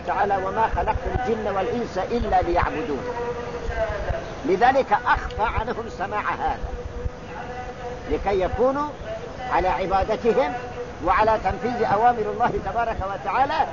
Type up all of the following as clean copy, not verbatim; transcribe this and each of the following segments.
وتعالى وما خلقت الجن والإنس إلا ليعبدون. لذلك أخفى عنهم سماع هذا لكي يكونوا على عبادتهم وعلى تنفيذ أوامر الله تبارك وتعالى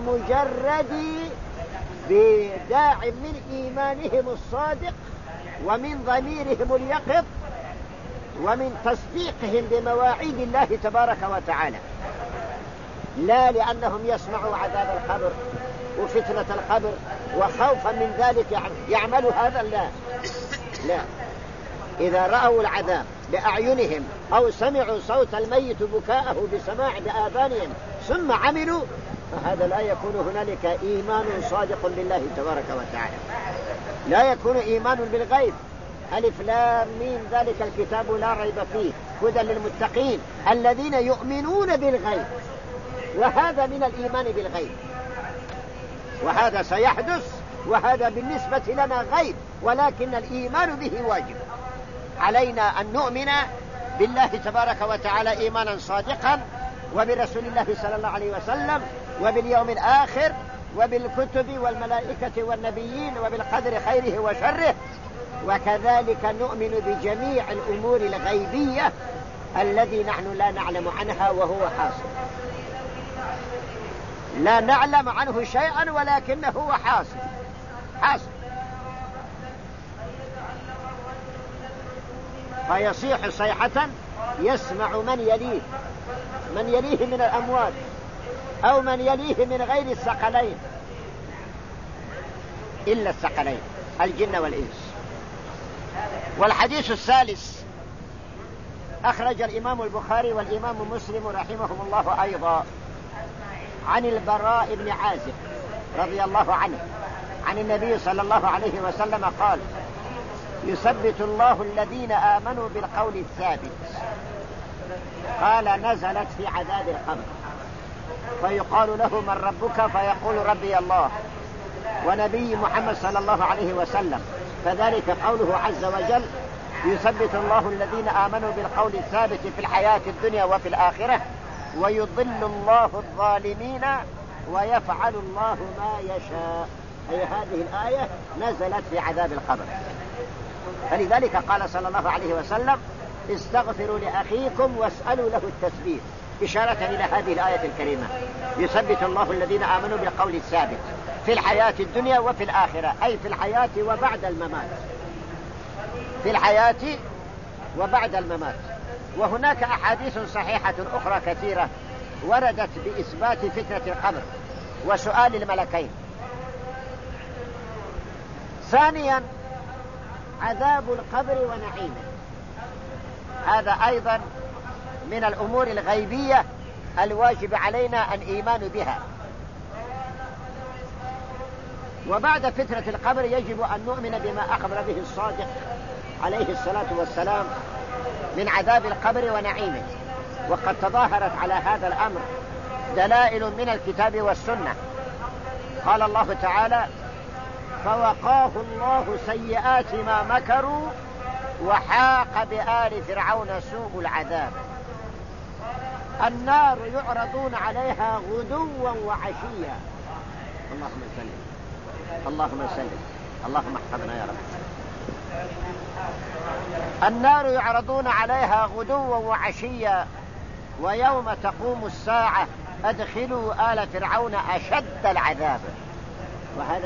بداع من إيمانهم الصادق ومن ضميرهم اليقظ ومن تصديقهم بمواعيد الله تبارك وتعالى، لا لأنهم يسمعوا عذاب القبر وفتنة القبر وخوفا من ذلك يعملوا هذا. لا، إذا رأوا العذاب بأعينهم أو سمعوا صوت الميت بكاءه بسماع بآذانهم ثم عملوا، فهذا لا يكون هنالك إيمان صادق بالله تبارك وتعالى، لا يكون إيمان بالغيب. ألف لام ميم ذلك الكتاب لا ريب فيه هدى للمتقين الذين يؤمنون بالغيب، وهذا من الإيمان بالغيب، وهذا سيحدث، وهذا بالنسبة لنا غيب، ولكن الإيمان به واجب. علينا أن نؤمن بالله تبارك وتعالى إيمانا صادقا، وبرسول الله صلى الله عليه وسلم، وباليوم الآخر، وبالكتب والملائكة والنبيين، وبالقدر خيره وشره. وكذلك نؤمن بجميع الأمور الغيبية الذي نحن لا نعلم عنها وهو حاصل، لا نعلم عنه شيئا ولكنه هو حاصل. فيصيح صيحة يسمع من يليه من الأموات أو من يليه من غير الثقلين إلا الثقلين الجن والإنس. والحديث الثالث أخرج الإمام البخاري والإمام مسلم رحمهم الله أيضا عن البراء بن عازب رضي الله عنه عن النبي صلى الله عليه وسلم قال: يثبت الله الذين آمنوا بالقول الثابت. قال: نزلت في عذاب القبر، فيقال له: من ربك؟ فيقول: ربي الله ونبي محمد صلى الله عليه وسلم. فذلك قوله عز وجل: يثبت الله الذين آمنوا بالقول الثابت في الحياة الدنيا وفي الآخرة ويضل الله الظالمين ويفعل الله ما يشاء. أي هذه الآية نزلت في عذاب القبر. فلذلك قال صلى الله عليه وسلم: استغفروا لأخيكم واسألوا له التثبيت، إشارة إلى هذه الآية الكريمة: يثبت الله الذين آمنوا بالقول الثابت في الحياة الدنيا وفي الآخرة، أي في الحياة وبعد الممات، في الحياة وبعد الممات. وهناك أحاديث صحيحة أخرى كثيرة وردت بإثبات فتنة القبر وسؤال الملكين. ثانيا عذاب القبر ونعيمه، هذا أيضا من الأمور الغيبية الواجب علينا الإيمان بها. وبعد فتنة القبر يجب أن نؤمن بما أخبر به الصادق عليه الصلاة والسلام من عذاب القبر ونعيمه. وقد تظاهرت على هذا الأمر دلائل من الكتاب والسنة. قال الله تعالى: فوقاه الله سيئات ما مكروا وحاق بآل فرعون سوء العذاب. النار يعرضون عليها غدوا وعشيا. اللهم سلم اللهم سلم اللهم احفظنا يا رب. النار يعرضون عليها غدوا وعشيا ويوم تقوم الساعة أدخلوا آل فرعون أشد العذاب. وهذا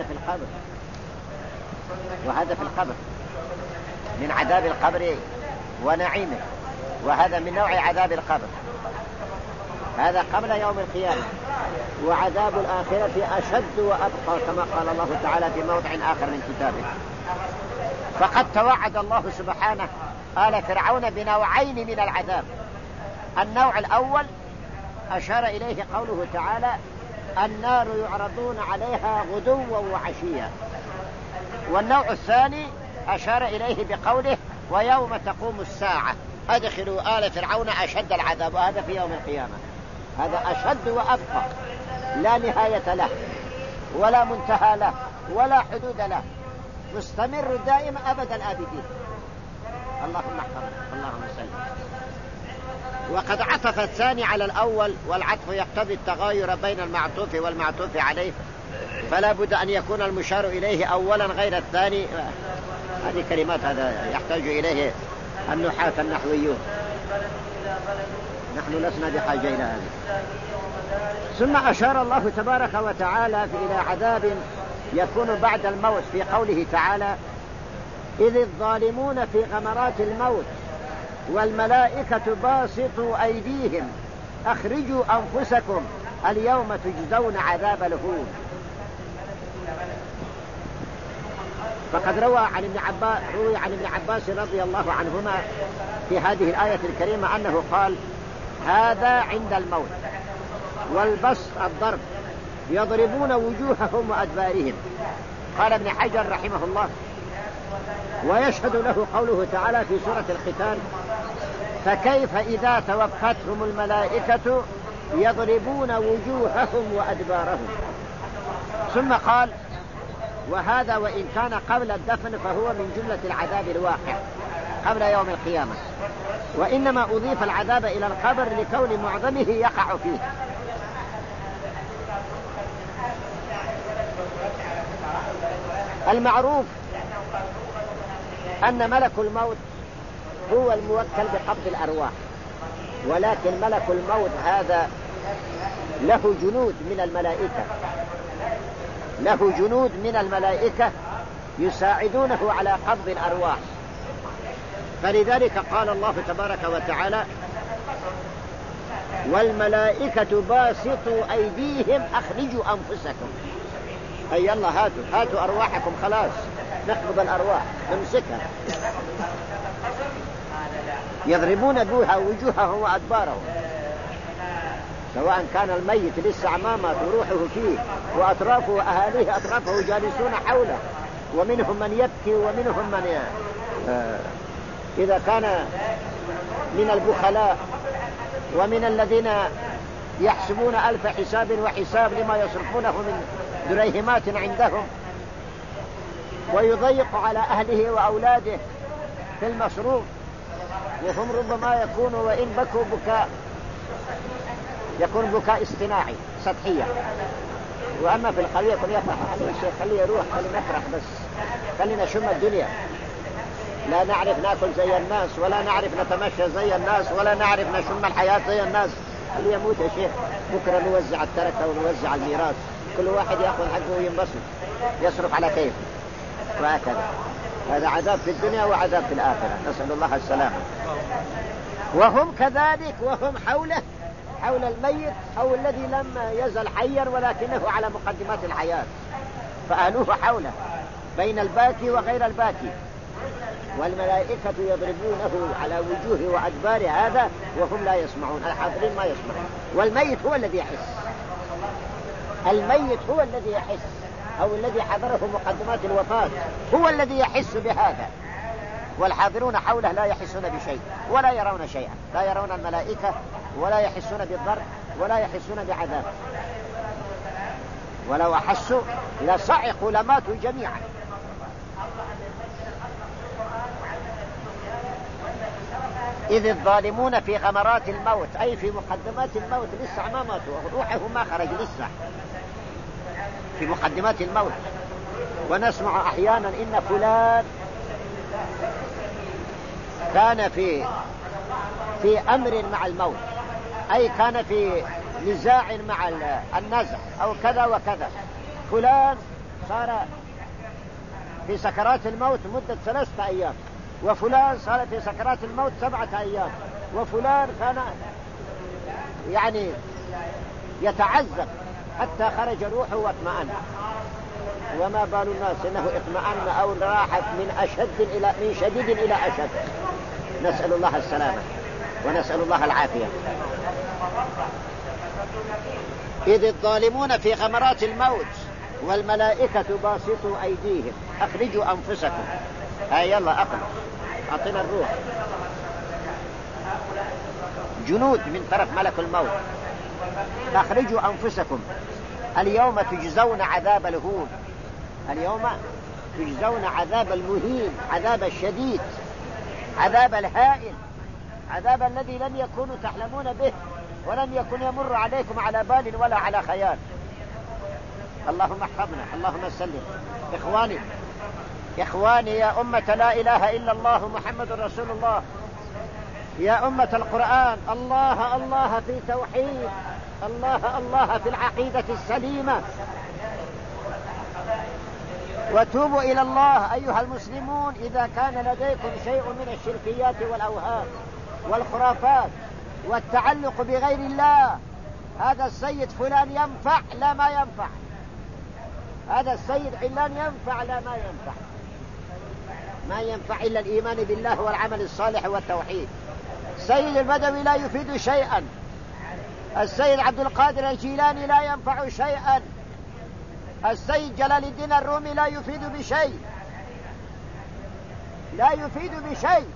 في القبر من عذاب القبر ونعيمه، وهذا من نوع عذاب القبر، هذا قبل يوم القيامة. وعذاب الآخرة أشد وأبقى كما قال الله تعالى في موضع آخر من كتابه. فقد توعد الله سبحانه آل فرعون بنوعين من العذاب. النوع الأول أشار إليه قوله تعالى: النار يعرضون عليها غدوا وعشيا. والنوع الثاني أشار إليه بقوله: ويوم تقوم الساعة أدخلوا آل فرعون أشد العذاب. وهذا في يوم القيامة، هذا أشد وأبقى، لا نهاية له ولا منتهى له ولا حدود له، مستمر دائما أبد الآبدين. اللهم احفظنا اللهم سلم. وقد عطف الثاني على الأول، والعطف يقتضي التغاير بين المعطوف والمعطوف عليه، فلا بد أن يكون المشار إليه أولا غير الثاني. هذه كلمات هذا يحتاج إليه النحاة النحويون، نحن لسنا بحاجة إلى هذا. ثم أشار الله تبارك وتعالى إلى عذاب يكون بعد الموت في قوله تعالى: إذ الظالمون في غمرات الموت والملائكة باسطوا أيديهم أخرجوا أنفسكم اليوم تجزون عذاب الهون. فقد روي عن ابن عباس رضي الله عنهما في هذه الآية الكريمة أنه قال: هذا عند الموت، والبسط الضرب، يضربون وجوههم وأدبارهم. قال ابن حجر رحمه الله: ويشهد له قوله تعالى في سورة الختان: فكيف إذا توفتهم الملائكة يضربون وجوههم وأدبارهم. ثم قال: وهذا وإن كان قبل الدفن فهو من جملة العذاب الواقع قبل يوم القيامة، وإنما أضيف العذاب إلى القبر لكون معظمه يقع فيه. المعروف أن ملك الموت هو الموكل بقبض الأرواح، ولكن ملك الموت هذا له جنود من الملائكة يساعدونه على قبض الأرواح. فلذلك قال الله تبارك وتعالى: والملائكة باسطوا أيديهم أخرجوا أنفسكم. أي يلا هاتوا أرواحكم، خلاص نقبض الأرواح نمسكها. يضربون بها وجوههم وأدبارهم، سواء كان الميت لسه عمامات وروحه فيه وأطرافه وأهاليه أطرافه جالسون حوله، ومنهم من يبكي ومنهم من إذا كان من البخلاء ومن الذين يحسبون ألف حساب وحساب لما يصرفونه من دريهمات عندهم، ويضيق على أهله وأولاده في المصروف، وهم ربما يكونوا وإن بكوا بكاء يكون بكاء اصطناعي سطحية. وأما في القليل يكون يفرح: خليه يروح، خليه نفرح، بس خلينا نشم الدنيا، لا نعرف ناكل زي الناس، ولا نعرف نتمشى زي الناس، ولا نعرف نشم الحياة زي الناس. اللي يموت يا شيخ بكرة نوزع التركة ونوزع الميراث، كل واحد يأخذ حقه وينبسط يصرف على كيف، وهكذا. هذا عذاب في الدنيا وعذاب في الآخرة، نسأل الله السلامة. وهم كذلك، وهم حول الميت أو الذي لم يزل حيا ولكنه على مقدمات الحياة، فأهلوه حوله بين الباكي وغير الباكي، والملائكة يضربونه على وجوه وأدبار هذا وهم لا يسمعون، الحاضرين ما يسمعون. والميت هو الذي يحس، أو الذي حضره مقدمات الوفاة هو الذي يحس بهذا، والحاضرون حوله لا يحسون بشيء ولا يرون شيئا، لا يرون الملائكة ولا يحسون بالضرب ولا يحسون بعذاب، ولو أحسوا لصعقوا لماتوا جميعا. إذ الظالمون في غمرات الموت، أي في مقدمات الموت، لسه ما ماتوا، روحه ما خرج لسه في مقدمات الموت. ونسمع أحيانا إن فلان كان في أمر مع الموت، أي كان في نزاع مع النزع أو كذا وكذا. فلان صار في سكرات الموت مدة 3 أيام، وفلان صار في سكرات الموت 7 أيام، وفلان كان يعني يتعذب حتى خرج روحه واطمأن. وما بال الناس إنه اطمأن أو راحت من شديد إلى أشد. نسأل الله السلامة ونسأل الله العافية. إذ الظالمون في غمرات الموت والملائكة باسطوا أيديهم أخرجوا أنفسكم. يلا أعطنا الروح. جنود من طرف ملك الموت: أخرجوا أنفسكم اليوم تجزون عذاب الهون. اليوم تجزون عذاب المهين، عذاب الشديد، عذاب الهائل، عذاب الذي لم يكونوا تحلمون به ولم يكن يمر عليكم على بال ولا على خيال. اللهم احفظنا، اللهم سلم. إخواني يا أمة لا إله إلا الله محمد رسول الله، يا أمة القرآن، الله الله في توحيد، الله الله في العقيدة السليمة، وتوبوا إلى الله أيها المسلمون إذا كان لديكم شيء من الشركيات والأوهام والخرافات والتعلق بغير الله. هذا السيد فلان ينفع، لا ما ينفع. هذا السيد علان ينفع، لا ما ينفع. ما ينفع إلا الإيمان بالله والعمل الصالح والتوحيد. السيد البدوي لا يفيد شيئا، السيد عبد القادر الجيلاني لا ينفع شيئا، السيد جلال الدين الرومي لا يفيد بشيء، لا يفيد بشيء.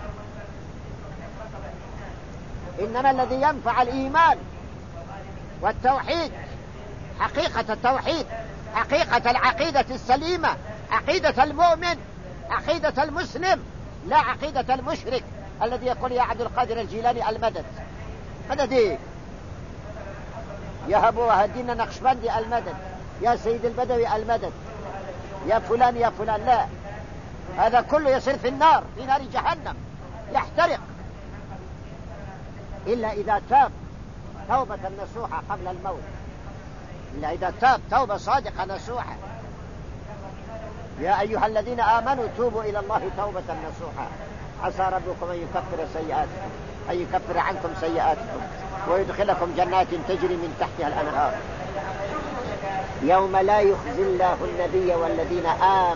إنما الذي ينفع الإيمان والتوحيد، حقيقة التوحيد، حقيقة العقيدة السليمة، عقيدة المؤمن، عقيدة المسلم، لا عقيدة المشرك الذي يقول يا عبد القادر الجيلاني المدد. مدد إيه؟ يا أبو الدين النقشبندي المدد، يا سيد البدوي المدد، يا فلان يا فلان. لا، هذا كله يصير في النار، في نار جهنم يحترق، إلا إذا تاب توبة نصوحة قبل الموت، إلا إذا تاب توبة صادقة نصوحة. يا أيها الذين آمنوا توبوا إلى الله توبة نصوحة عسى ربكم أن يكفر عنكم سيئاتكم ويدخلكم جنات تجري من تحتها الأنهار يوم لا يخزي الله النبي والذين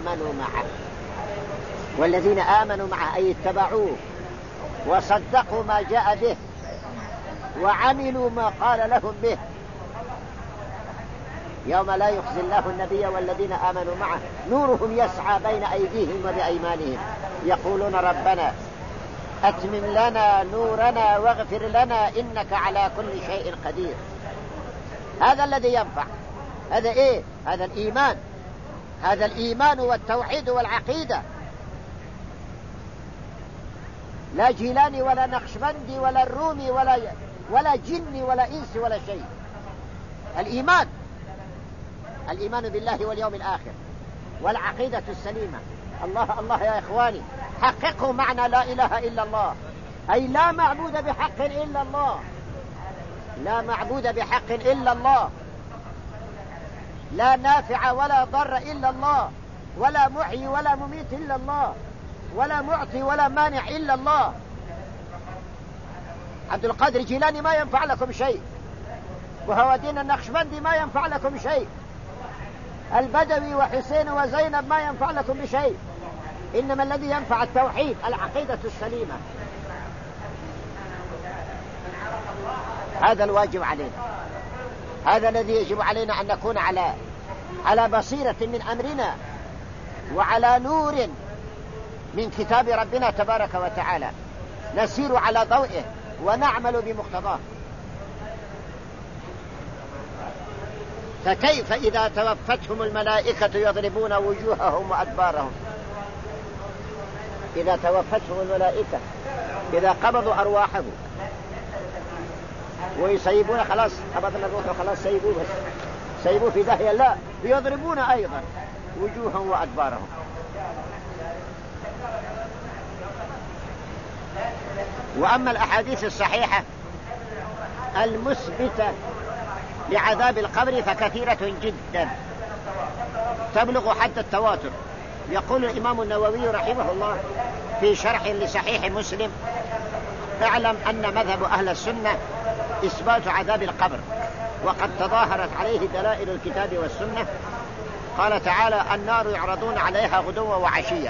آمنوا معه أي اتبعوه وصدقوا ما جاء به وعملوا ما قال لهم به. يوم لا يخزي الله النبي والذين آمنوا معه نورهم يسعى بين أيديهم وبأيمانهم يقولون ربنا أتمم لنا نورنا واغفر لنا إنك على كل شيء قدير. هذا الذي ينفع. هذا إيه؟ هذا الإيمان، هذا الإيمان والتوحيد والعقيدة. لا جيلاني ولا نقشبندي ولا الرومي ولا جني ولا إنس ولا شيء. الإيمان بالله واليوم الآخر والعقيدة السليمة. الله الله يا إخواني، حققوا معنى لا إله إلا الله، أي لا معبود بحق إلا الله، لا معبود بحق إلا الله، لا نافع ولا ضر إلا الله، ولا محيي ولا مميت إلا الله، ولا معطي ولا مانع إلا الله. عبد القادر الجيلاني ما ينفع لكم شيء، وهو دين النقشبندي ما ينفع لكم شيء، البدوي وحسين وزينب ما ينفع لكم بشيء. إنما الذي ينفع التوحيد، العقيدة السليمة. هذا الواجب علينا، هذا الذي يجب علينا أن نكون على بصيرة من أمرنا وعلى نور من كتاب ربنا تبارك وتعالى، نسير على ضوئه ونعمل بمقتضاه. فكيف إذا توفتهم الملائكة يضربون وجوههم وأدبارهم؟ إذا توفتهم الملائكة، إذا قبضوا أرواحهم ويسيبون، خلاص قبضنا الروح وخلاص سيبوه، بس سيبوه في داهية، لا، يضربون أيضا وجوههم وأدبارهم. وأما الأحاديث الصحيحة المثبتة لعذاب القبر فكثيرة جدا تبلغ حد التواتر. يقول الإمام النووي رحمه الله في شرح لصحيح مسلم: اعلم أن مذهب أهل السنة إثبات عذاب القبر، وقد تظاهرت عليه دلائل الكتاب والسنة. قال تعالى: النار يعرضون عليها غدوا وعشيا.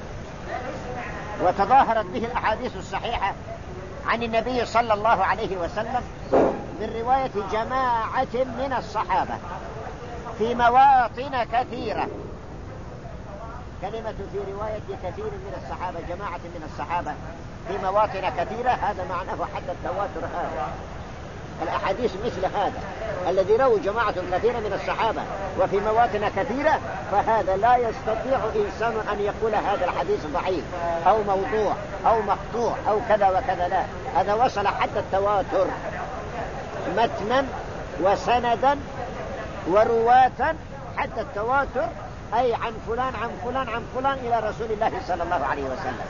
وتظاهرت به الأحاديث الصحيحة عن النبي صلى الله عليه وسلم من رواية جماعة من الصحابة في مواطن كثيرة. كلمة في رواية كثير من الصحابة، جماعة من الصحابة في مواطن كثيرة، هذا معناه حد التواتر. هذا الأحاديث مثل هذا الذي روى جماعة كثيرة من الصحابة وفي مواطن كثيرة، فهذا لا يستطيع إنسان أن يقول هذا الحديث ضعيف أو موضوع أو مقطوع أو كذا وكذا، لا، هذا وصل حد التواتر متنا وسندا ورواة حتى التواتر، أي عن فلان عن فلان عن فلان إلى رسول الله صلى الله عليه وسلم.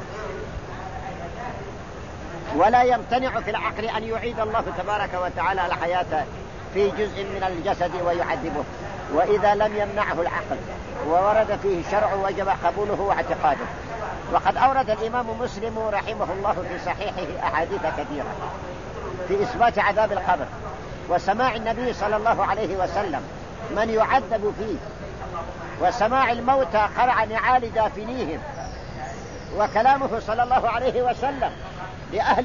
ولا يمتنع في العقل أن يعيد الله تبارك وتعالى الحياة في جزء من الجسد ويعذبه، وإذا لم يمنعه العقل وورد فيه الشرع وجب قبوله واعتقاده. وقد أورد الإمام مسلم رحمه الله في صحيحه أحاديث كثيرة في إثبات عذاب القبر وسماع النبي صلى الله عليه وسلم من يعذب فيه، وسماع الموتى قرع نعال دافنيهم، وكلامه صلى الله عليه وسلم لأهل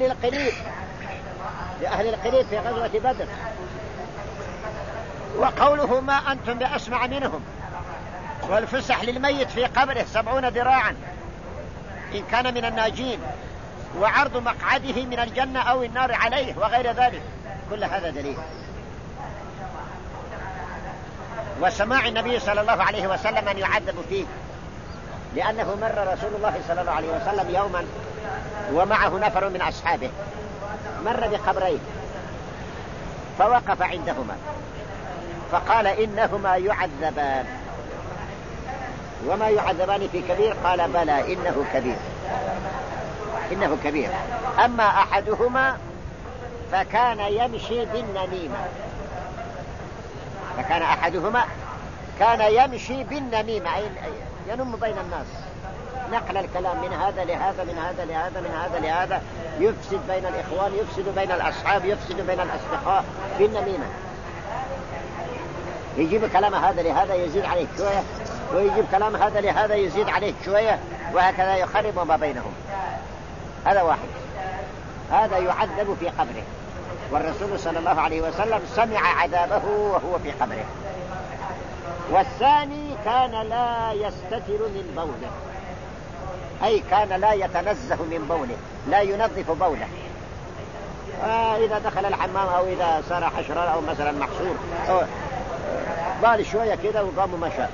القليب في غزوة بدر، وقوله ما أنتم بأسمع منهم، والفسح للميت في قبره 70 ذراعا إن كان من الناجين، وعرض مقعده من الجنة أو النار عليه وغير ذلك، كل هذا دليل. وسماع النبي صلى الله عليه وسلم أن يعذب فيه، لأنه مر رسول الله صلى الله عليه وسلم يوما ومعه نفر من أصحابه، مر بقبرين فوقف عندهما فقال إنهما يعذبان. وما يعذبان في كبير؟ قال بلى إنه كبير. أما أحدهما فكان يمشي بالنميمة، أي ينم بين الناس، نقل الكلام من هذا لهذا من هذا لهذا من هذا لهذا، يفسد بين الإخوان، يفسد بين الأصحاب، يفسد بين الأصدقاء بالنميمة. يجيب كلام هذا لهذا يزيد عليه شوية، ويجيب كلام هذا لهذا يزيد عليه شوية، وهكذا يخرب ما بينهم. هذا واحد، هذا يعذب في قبره، والرسول صلى الله عليه وسلم سمع عذابه وهو في قبره. والثاني كان لا يستتر من بوله، أي كان لا يتنزه من بوله، لا ينظف بوله. إذا دخل الحمام أو إذا صار حشران أو مثلا محصور أو بال شوية كده وقام مشى،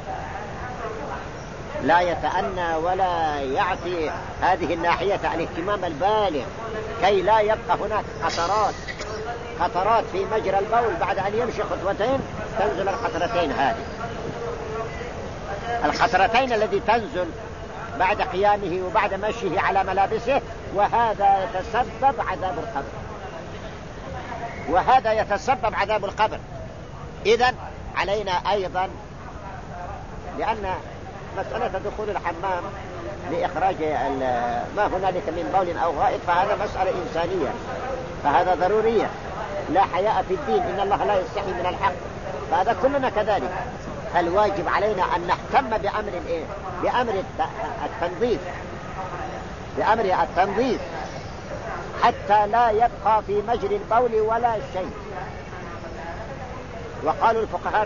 لا يتأنى ولا يعطي هذه الناحية الاهتمام البالغ، كي لا يبقى هناك قطرات في مجرى البول. بعد أن يمشي خطوتين تنزل القطرتين، هذه القطرتين التي تنزل بعد قيامه وبعد مشيه على ملابسه، وهذا يتسبب عذاب القبر. إذن علينا أيضا، لأن مسألة دخول الحمام لإخراج ما هنالك من بول أو غائط فهذا مسألة إنسانية، فهذا ضرورية، لا حياء في الدين، إن الله لا يستحي من الحق، فهذا كلنا كذلك. فالواجب علينا أن نهتم بأمر التنظيف حتى لا يبقى في مجرى البول ولا شيء. وقالوا الفقهاء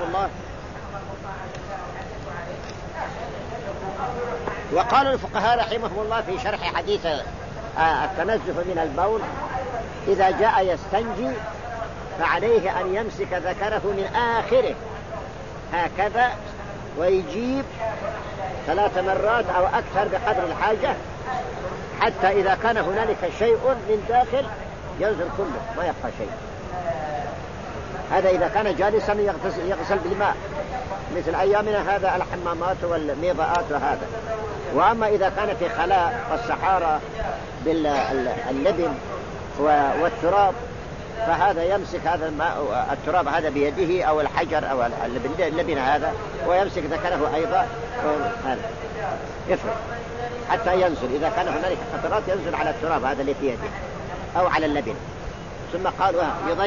رحمهم الله في شرح حديث التنزه من البول: إذا جاء يستنجي فعليه أن يمسك ذكره من آخره هكذا ويجيب 3 مرات أو أكثر بقدر الحاجة، حتى إذا كان هنالك شيء من داخل ينزل كله ما يبقى شيء. هذا إذا كان جالسا يغسل بالماء مثل أيامنا هذا الحمامات والميضاءات وهذا. وأما إذا كان في خلاء والصحارى باللبن والتراب فهذا يمسك هذا الماء التراب هذا بيده أو الحجر أو اللبن هذا ويمسك ذكره أيضا، هذا يفرق حتى ينزل. إذا كان هنالك قطرات ينزل على التراب هذا اللي في يده أو على اللبن. ثم قالوا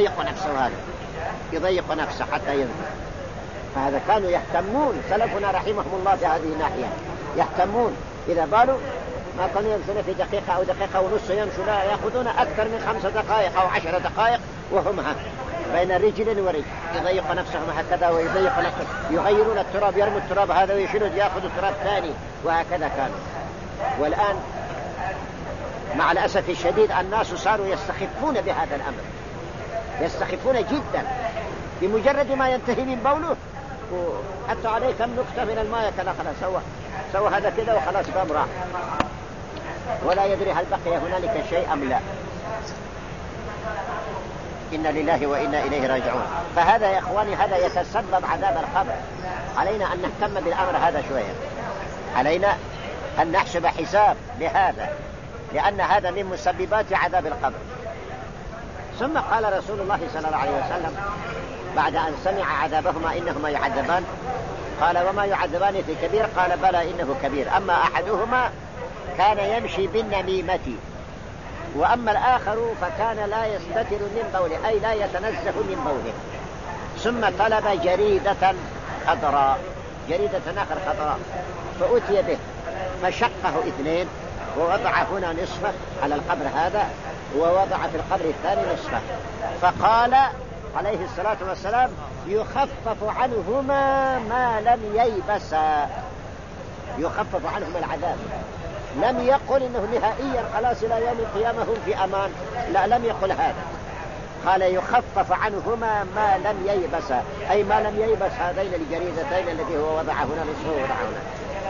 يضيق نفسه حتى ينزل. فهذا كانوا يهتمون سلفنا رحمهم الله في هذه الناحية، يهتمون. إذا بالوا ما كانوا يمشون في دقيقة أو دقيقة ونص، يمشون يأخذون أكثر من 5 دقائق أو 10 دقائق وهم بين رجل ورجل، يضيق نفسهم هكذا ويضيق نفسه، يغيرون التراب، يرموا التراب هذا ويشيلوا يأخذ التراب ثاني، وهكذا كانوا. والآن مع الأسف الشديد الناس صاروا يستخفون بهذا الأمر، يستخفون جدا. بمجرد ما ينتهي من بوله حتى عليه كم نقطة من الماء كذا خلاص سوى هذا كذا وخلاص قام راح، ولا يدري هل بقي هنالك شيء أم لا. إنا لله وإنا إليه راجعون. فهذا يا إخواني هذا يتسبب عذاب القبر. علينا أن نهتم بالأمر هذا شوية، علينا أن نحسب حساب لهذا، لأن هذا من مسببات عذاب القبر. ثم قال رسول الله صلى الله عليه وسلم بعد أن سمع عذابهما إنهما يعذبان، قال وما يعذبان في كبير؟ قال بلى إنه كبير، أما أحدهما كان يمشي بالنميمة، وأما الآخر فكان لا يستتر من بوله، أي لا يتنزه من بوله. ثم طلب جريدة خضراء، جريدة آخر خضراء، فأتي به فشقه اثنين ووضع هنا نصفه على القبر هذا، ووضع في القبر الثاني نصفه، فقال عليه الصلاة والسلام يخفف عنهما ما لم ييبسا، يخفف عنهما العذاب. لم يقل إنه نهائيا خلاص إلى يوم القيامة هم في أمان، لا، لم يقل هذا، قال يخفف عنهما ما لم ييبسا، أي ما لم ييبس هذين الجريدتين الذي هو وضع هنا نصفه ووضع هنا.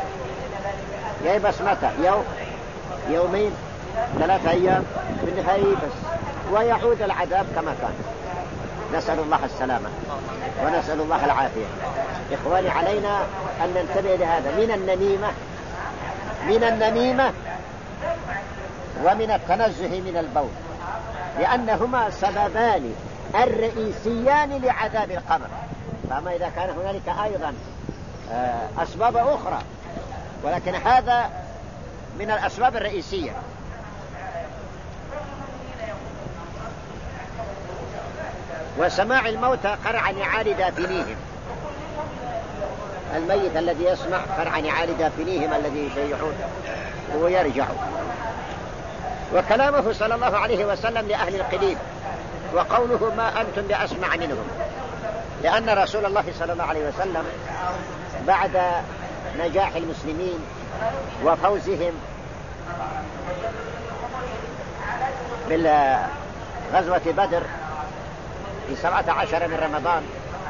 ييبس متى؟ يوم، يومين، 3 أيام، بالنهاية ييبس ويعود العذاب كما كان. نسأل الله السلامة ونسأل الله العافية. إخواني علينا أن ننتبه لهذا من النميمة ومن التنزه من البول، لأنهما سببان الرئيسيان لعذاب القبر. فما إذا كان هنالك أيضا أسباب أخرى، ولكن هذا من الأسباب الرئيسية. وسماع الموتى قرع نعال دافنيهم، الميت الذي يسمع قرع نعال دافنيهم الذي يشيعون ويرجع. وكلامه صلى الله عليه وسلم لأهل القليب، وقوله ما أنتم بأسمع منهم، لأن رسول الله صلى الله عليه وسلم بعد نجاح المسلمين وفوزهم بالغزوة بدر في 17 من رمضان،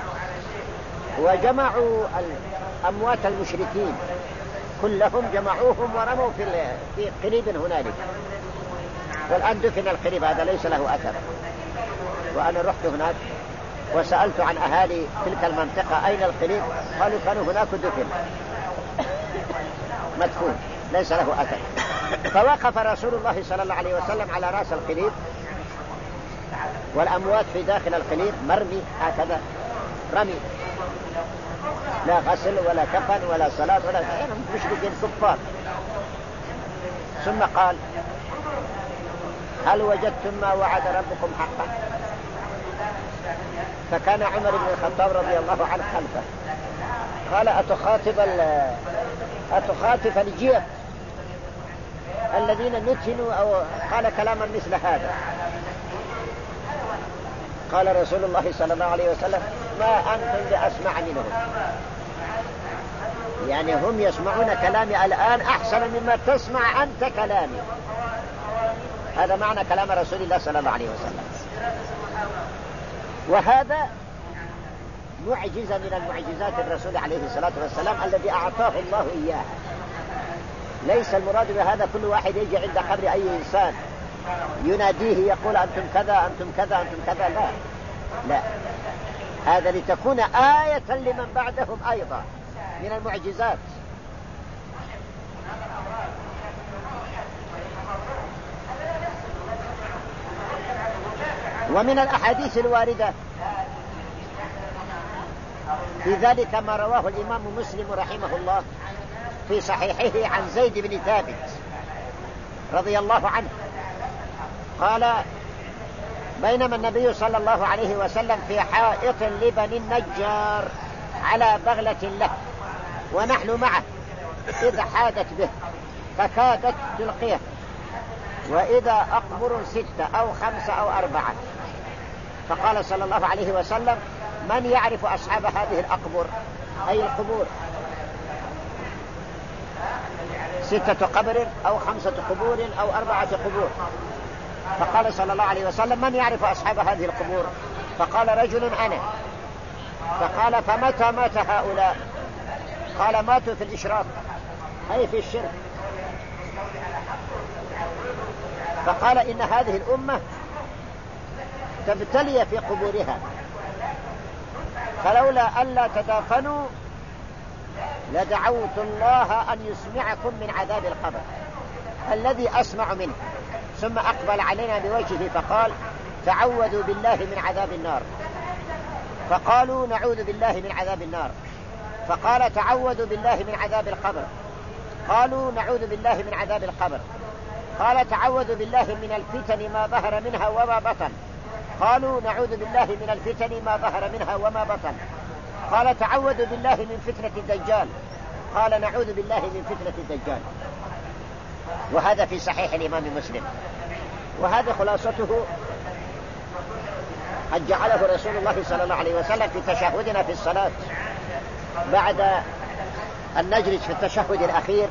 وجمعوا أموات المشركين كلهم، جمعوهم ورموا في قريب هنالك، والآن دفن القريب هذا ليس له أثر. وأنا رحت هناك وسألت عن أهالي تلك المنطقة أين القريب، قالوا كانوا هناك دفن مدفون ليس له أثر. فوقف رسول الله صلى الله عليه وسلم على رأس القريب، والأموات في داخل القليب مرمي هكذا رمي، لا غسل ولا كفن ولا صلاة ولا شيء، مشركين كفار. ثم قال هل وجدتم ما وعد ربكم حقا؟ فكان عمر بن الخطاب رضي الله عنه خلفه، قال أتخاطب الجيف الذين نتنوا، أو قال كلاما مثل هذا. قال رسول الله صلى الله عليه وسلم ما أنتم بأسمع منهم، يعني هم يسمعون كلامي الآن أحسن مما تسمع أنت كلامي. هذا معنى كلام رسول الله صلى الله عليه وسلم. وهذا معجزة من المعجزات الرسول عليه الصلاة والسلام الذي أعطاه الله إياه. ليس المراد بهذا كل واحد يجي عند قبر أي إنسان يناديه يقول أنتم كذا أنتم كذا أنتم كذا، لا، هذا لتكون آية لمن بعدهم أيضا من المعجزات. ومن الأحاديث الواردة في ذلك ما رواه الإمام مسلم رحمه الله في صحيحه عن زيد بن ثابت رضي الله عنه قال بينما النبي صلى الله عليه وسلم في حائط لبني النجار على بغلة له ونحن معه إذا حادت به فكادت تلقيه، وإذا أقبر 6 أو 5 أو 4، فقال صلى الله عليه وسلم من يعرف أصحاب هذه الأقبر، أي القبور، 6 قبر أو 5 قبور أو 4 قبور. فقال صلى الله عليه وسلم من يعرف أصحاب هذه القبور؟ فقال رجل أنا. فقال فمتى مات هؤلاء؟ قال ماتوا في الإشراك، أي في الشرك. فقال إن هذه الأمة تبتلي في قبورها، فلولا ألا تدافنوا لدعوت الله أن يسمعكم من عذاب القبر الذي أسمع منه. ثم أقبل علينا بوجهه فقال تعوذوا بالله من عذاب النار، فقالوا نعوذ بالله من عذاب النار. فقال تعوذوا بالله من عذاب القبر، قالوا نعوذ بالله من عذاب القبر. قال تعوذوا بالله من الفتن ما ظهر منها وما بطن، قالوا نعوذ بالله من الفتن ما ظهر منها وما بطن. قال تعوذوا بالله من فتنة الدجال، قال نعوذ بالله من فتنة الدجال. وهذا في صحيح الإمام مسلم. وهذا خلاصته قد جعله رسول الله صلى الله عليه وسلم في تشهدنا في الصلاة بعد أن نجلس في التشهد الأخير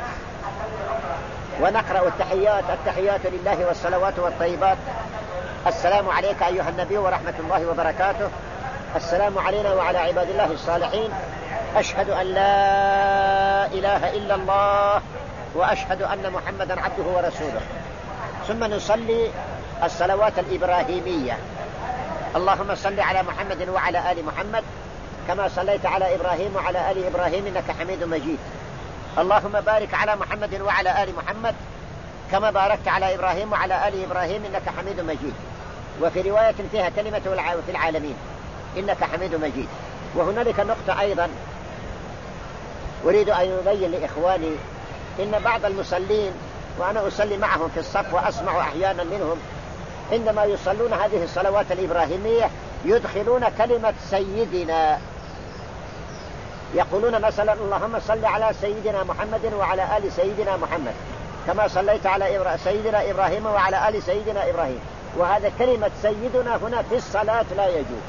ونقرأ التحيات لله والصلوات والطيبات. السلام عليك أيها النبي ورحمة الله وبركاته، السلام علينا وعلى عباد الله الصالحين، أشهد أن لا إله إلا الله وأشهد أن محمدا عبده ورسوله. ثم نصلي الصلوات الإبراهيمية، اللهم صل على محمد وعلى آل محمد كما صليت على إبراهيم وعلى آل إبراهيم إنك حميد مجيد. اللهم بارك على محمد وعلى آل محمد كما باركت على إبراهيم وعلى آل إبراهيم إنك حميد مجيد. وفي رواية فيها كلمة في العالمين إنك حميد مجيد. وهنالك نقطة أيضا أريد أن أبين لإخواني إن بعض المصلين وأنا أصلي معهم في الصف وأسمع أحيانا منهم عندما يصلون هذه الصلوات الإبراهيمية يدخلون كلمة سيدنا، يقولون مثلا اللهم صل على سيدنا محمد وعلى آل سيدنا محمد كما صليت على سيدنا إبراهيم وعلى آل سيدنا إبراهيم. وهذا كلمة سيدنا هنا في الصلاة لا يجوز،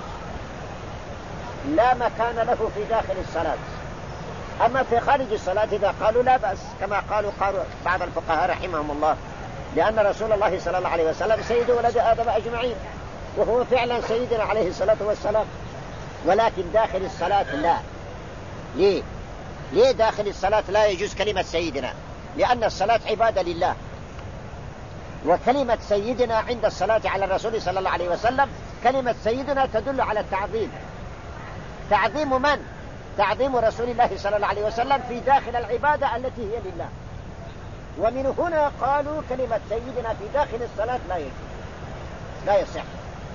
لا مكان له في داخل الصلاة. أما في خارج الصلاة إذا قالوا لا بأس كما قالوا بعض الفقهاء رحمهم الله، لأن رسول الله صلى الله عليه وسلم سيد ولد آدم أجمعين وهو فعلا سيدنا عليه الصلاة والسلام. ولكن داخل الصلاة لا. ليه داخل الصلاة لا يجوز كلمة سيدنا؟ لأن الصلاة عبادة لله، وكلمة سيدنا عند الصلاة على الرسول صلى الله عليه وسلم كلمة سيدنا تدل على التعظيم. تعظيم من؟ تعظيم رسول الله صلى الله عليه وسلم في داخل العبادة التي هي لله. ومن هنا قالوا كلمة سيدنا في داخل الصلاة لا يجوز، لا يصح.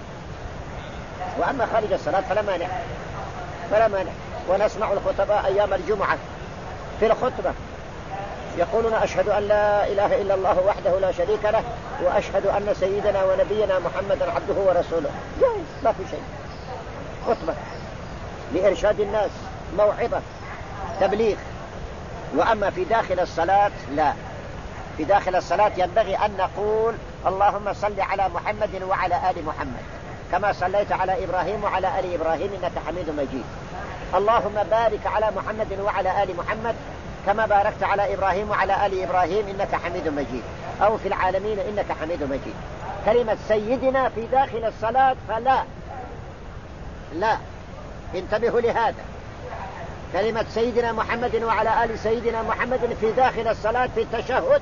وأما خارج الصلاة فلا مانع. ونسمع الخطباء أيام الجمعة في الخطبة يقولون أشهد أن لا إله إلا الله وحده لا شريك له وأشهد أن سيدنا ونبينا محمدا عبده ورسوله. جائز، ما في شيء. خطبة لإرشاد الناس، موعظة، تبليغ. وأما في داخل الصلاة لا. في داخل الصلاة ينبغي أن نقول اللهم صل على محمد وعلى آل محمد كما صليت على إبراهيم وعلى آل إبراهيم إنك حميد مجيد. اللهم بارك على محمد وعلى آل محمد كما باركت على إبراهيم وعلى آل إبراهيم إنك حميد مجيد، أو في العالمين إنك حميد مجيد. كلمة سيدنا في داخل الصلاة فلا، لا، انتبهوا لهذا. كلمة سيدنا محمد وعلى آل سيدنا محمد في داخل الصلاة في التشهد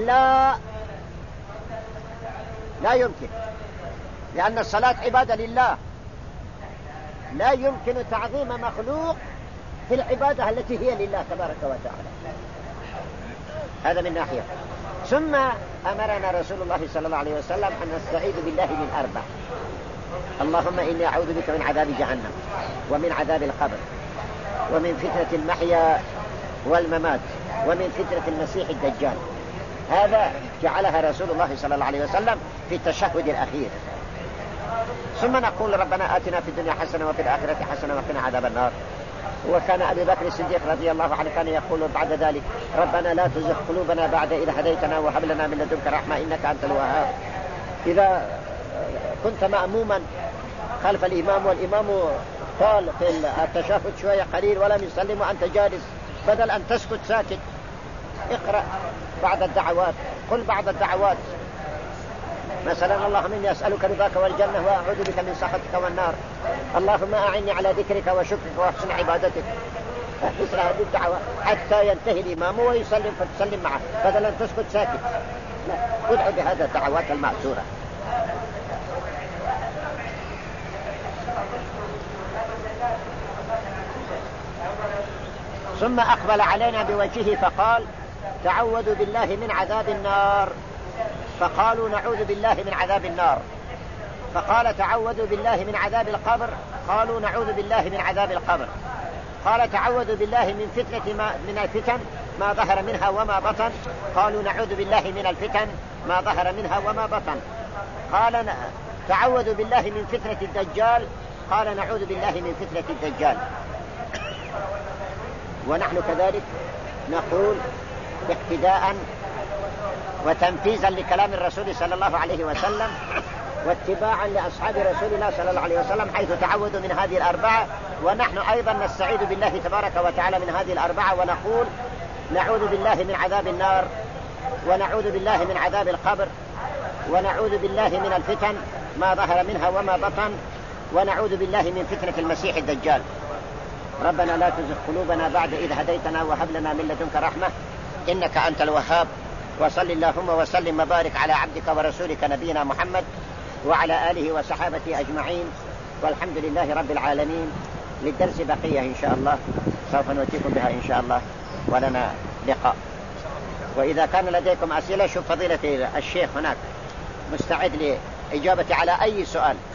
لا يمكن، لأن الصلاة عبادة لله، لا يمكن تعظيم مخلوق في العبادة التي هي لله تبارك وتعالى. هذا من ناحية. ثم أمرنا رسول الله صلى الله عليه وسلم أن نستعيذ بالله من 4: اللهم إني أعوذ بك من عذاب جهنم ومن عذاب القبر ومن فتنة المحيا والممات ومن فتنة المسيح الدجال. هذا جعلها رسول الله صلى الله عليه وسلم في التشهد الأخير. ثم نقول ربنا آتنا في الدنيا حسنة وفي الآخرة حسنة وقنا عذاب النار. وكان أبي بكر الصديق رضي الله عنه كان يقول بعد ذلك ربنا لا تزغ قلوبنا بعد إذ هديتنا وهب لنا من لدنك رحمة إنك أنت الوهاب. إذا كنت مأموما خلف الإمام والإمام طال في التشهد شوية قليل ولم يسلم وأنت جالس، بدل أن تسكت ساكت اقرأ بعض الدعوات، قل بعض الدعوات، مثلا اللهم إني أسألك رضاك والجنة وأعوذ بك من سخطك والنار، اللهم أعني على ذكرك وشكرك وحسن عبادتك، مثل هذه الدعوة حتى ينتهي الإمام ويسلم فتسلم معه بدل أن تسكت ساكت. لا، ادعو بهذا الدعوات المأثورة. ثم أقبل علينا بوجهه فقال تعوذوا بالله من عذاب النار. فقالوا نعوذ بالله من عذاب النار. فقال تعوذوا بالله من عذاب القبر. قالوا نعوذ بالله من عذاب القبر. قال تعوذوا بالله من الفتن ما ظهر منها وما بطن. قالوا نعوذ بالله من الفتن ما ظهر منها وما بطن. قال تعوذوا بالله من فتنة الدجال. قال نعوذ بالله من فتنة الدجال. ونحن كذلك نقول اقتداء وتنفيذا لكلام الرسول صلى الله عليه وسلم واتباعا لأصحاب رسول الله صلى الله عليه وسلم حيث تعوذوا من هذه الأربعة. ونحن أيضا نستعيذ بالله تبارك وتعالى من هذه الأربعة ونقول نعوذ بالله من عذاب النار ونعوذ بالله من عذاب القبر ونعوذ بالله من الفتن ما ظهر منها وما بطن ونعوذ بالله من فتنة المسيح الدجال. ربنا لا تزغ قلوبنا بعد إذ هديتنا وهب لنا من لدنك رحمة إنك أنت الوهاب. وصل اللهم وسلم وبارك على عبدك ورسولك نبينا محمد وعلى آله وصحابته أجمعين والحمد لله رب العالمين. للدرس بقية إن شاء الله سوف نوتيكم بها إن شاء الله ولنا لقاء. وإذا كان لديكم أسئلة شوف فضيلة الشيخ هناك مستعد لإجابة على أي سؤال.